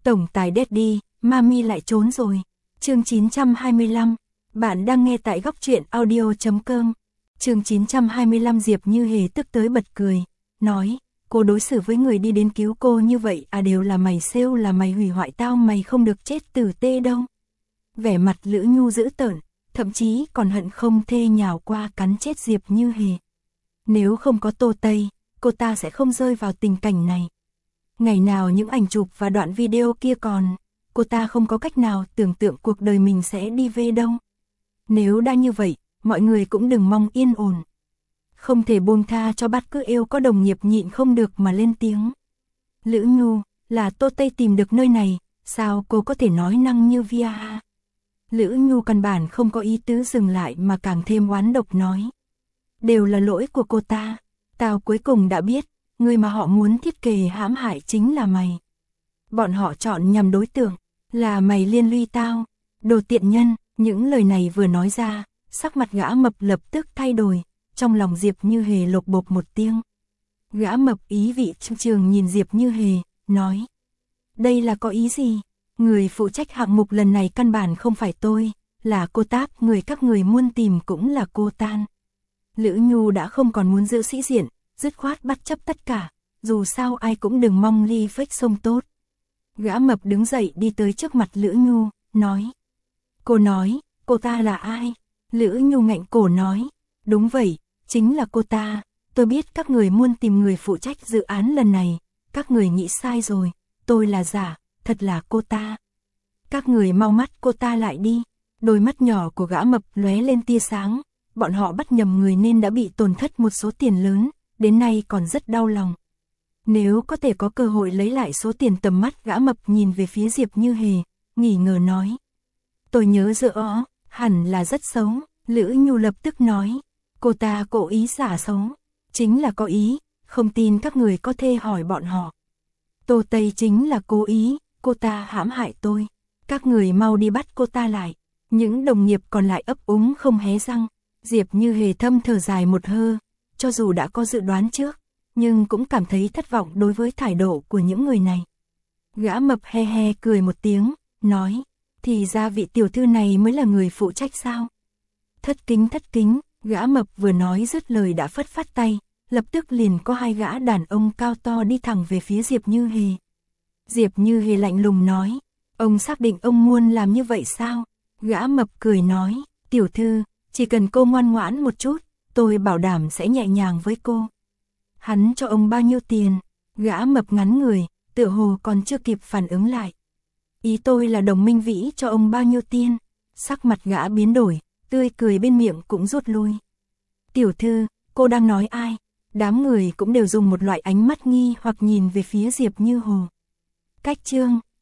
Tổng tài Daddy, Mami lại trốn rồi. Chương 925. Bạn đang nghe tại góc truyện audio.com. Chương 925. Diệp Như Hề tức tới bật cười, nói, cô đối xử với người đi đến cứu cô như vậy à, đều là mày sale, là mày hủy hoại tao, mày không được chết tử tê đâu. Vẻ mặt Lữ Nhu dữ tợn, thậm chí còn hận không thê nhào qua cắn chết Diệp Như Hề. Nếu không có Tô Tây, cô ta sẽ không rơi vào tình cảnh này. Ngày nào những ảnh chụp và đoạn video kia còn, cô ta không có cách nào tưởng tượng cuộc đời mình sẽ đi về đâu. Nếu đã như vậy, mọi người cũng đừng mong yên ổn. Không thể buông tha cho bắt cứ yêu. Có đồng nghiệp nhịn không được mà lên tiếng. Lữ Nhu, là Tô Tây tìm được nơi này, sao cô có thể nói năng như via? Lữ Nhu căn bản không có ý tứ dừng lại mà càng thêm oán độc nói. Đều là lỗi của cô ta, tao cuối cùng đã biết, người mà họ muốn thiết kế hãm hại chính là mày. Bọn họ chọn nhầm đối tượng, là mày liên lụy tao, đồ tiện nhân. Những lời này vừa nói ra, sắc mặt gã mập lập tức thay đổi, trong lòng Diệp Như Hề lột bột một tiếng. Gã mập ý vị trưng trường nhìn Diệp Như Hề, nói. Đây là có ý gì? Người phụ trách hạng mục lần này căn bản không phải tôi, là cô Táp, người các người muốn tìm cũng là cô Tan. Lữ Nhu đã không còn muốn giữ sĩ diện, dứt khoát bắt chấp tất cả, dù sao ai cũng đừng mong ly phách sông tốt. Gã mập đứng dậy đi tới trước mặt Lữ Nhu, nói. Cô nói, cô ta là ai? Lữ Nhu ngạnh cổ nói, đúng vậy, chính là cô ta, tôi biết các người muốn tìm người phụ trách dự án lần này, các người nghĩ sai rồi, tôi là giả, thật là cô ta. Các người mau mắt cô ta lại đi. Đôi mắt nhỏ của gã mập lóe lên tia sáng, bọn họ bắt nhầm người nên đã bị tổn thất một số tiền lớn, đến nay còn rất đau lòng. Nếu có thể có cơ hội lấy lại số tiền. Tầm mắt gã mập nhìn về phía Diệp Như Hề, nghi ngờ nói. Tôi nhớ rõ, hẳn là rất xấu. Lữ Nhu lập tức nói, cô ta cố ý giả xấu, chính là có ý, không tin các người có thể hỏi bọn họ. Tô Tây chính là cố ý, cô ta hãm hại tôi, các người mau đi bắt cô ta lại. Những đồng nghiệp còn lại ấp úng không hé răng. Diệp Như Hề thâm thở dài một hơi, cho dù đã có dự đoán trước, nhưng cũng cảm thấy thất vọng đối với thái độ của những người này. Gã mập he he cười một tiếng, nói, thì ra vị tiểu thư này mới là người phụ trách sao? Thất kính, gã mập vừa nói dứt lời đã phất phất tay, lập tức liền có hai gã đàn ông cao to đi thẳng về phía Diệp Như Hề. Diệp Như Hề lạnh lùng nói, ông xác định ông muốn làm như vậy sao? Gã mập cười nói, tiểu thư, chỉ cần cô ngoan ngoãn một chút, tôi bảo đảm sẽ nhẹ nhàng với cô. Hắn cho ông bao nhiêu tiền? Gã mập ngắn người, tựa hồ còn chưa kịp phản ứng lại. Ý tôi là Đồng Minh Vĩ cho ông bao nhiêu tiền? Sắc mặt gã biến đổi, tươi cười bên miệng cũng rút lui. Tiểu thư, cô đang nói ai? Đám người cũng đều dùng một loại ánh mắt nghi hoặc nhìn về phía Diệp Như Hồ. Cách chương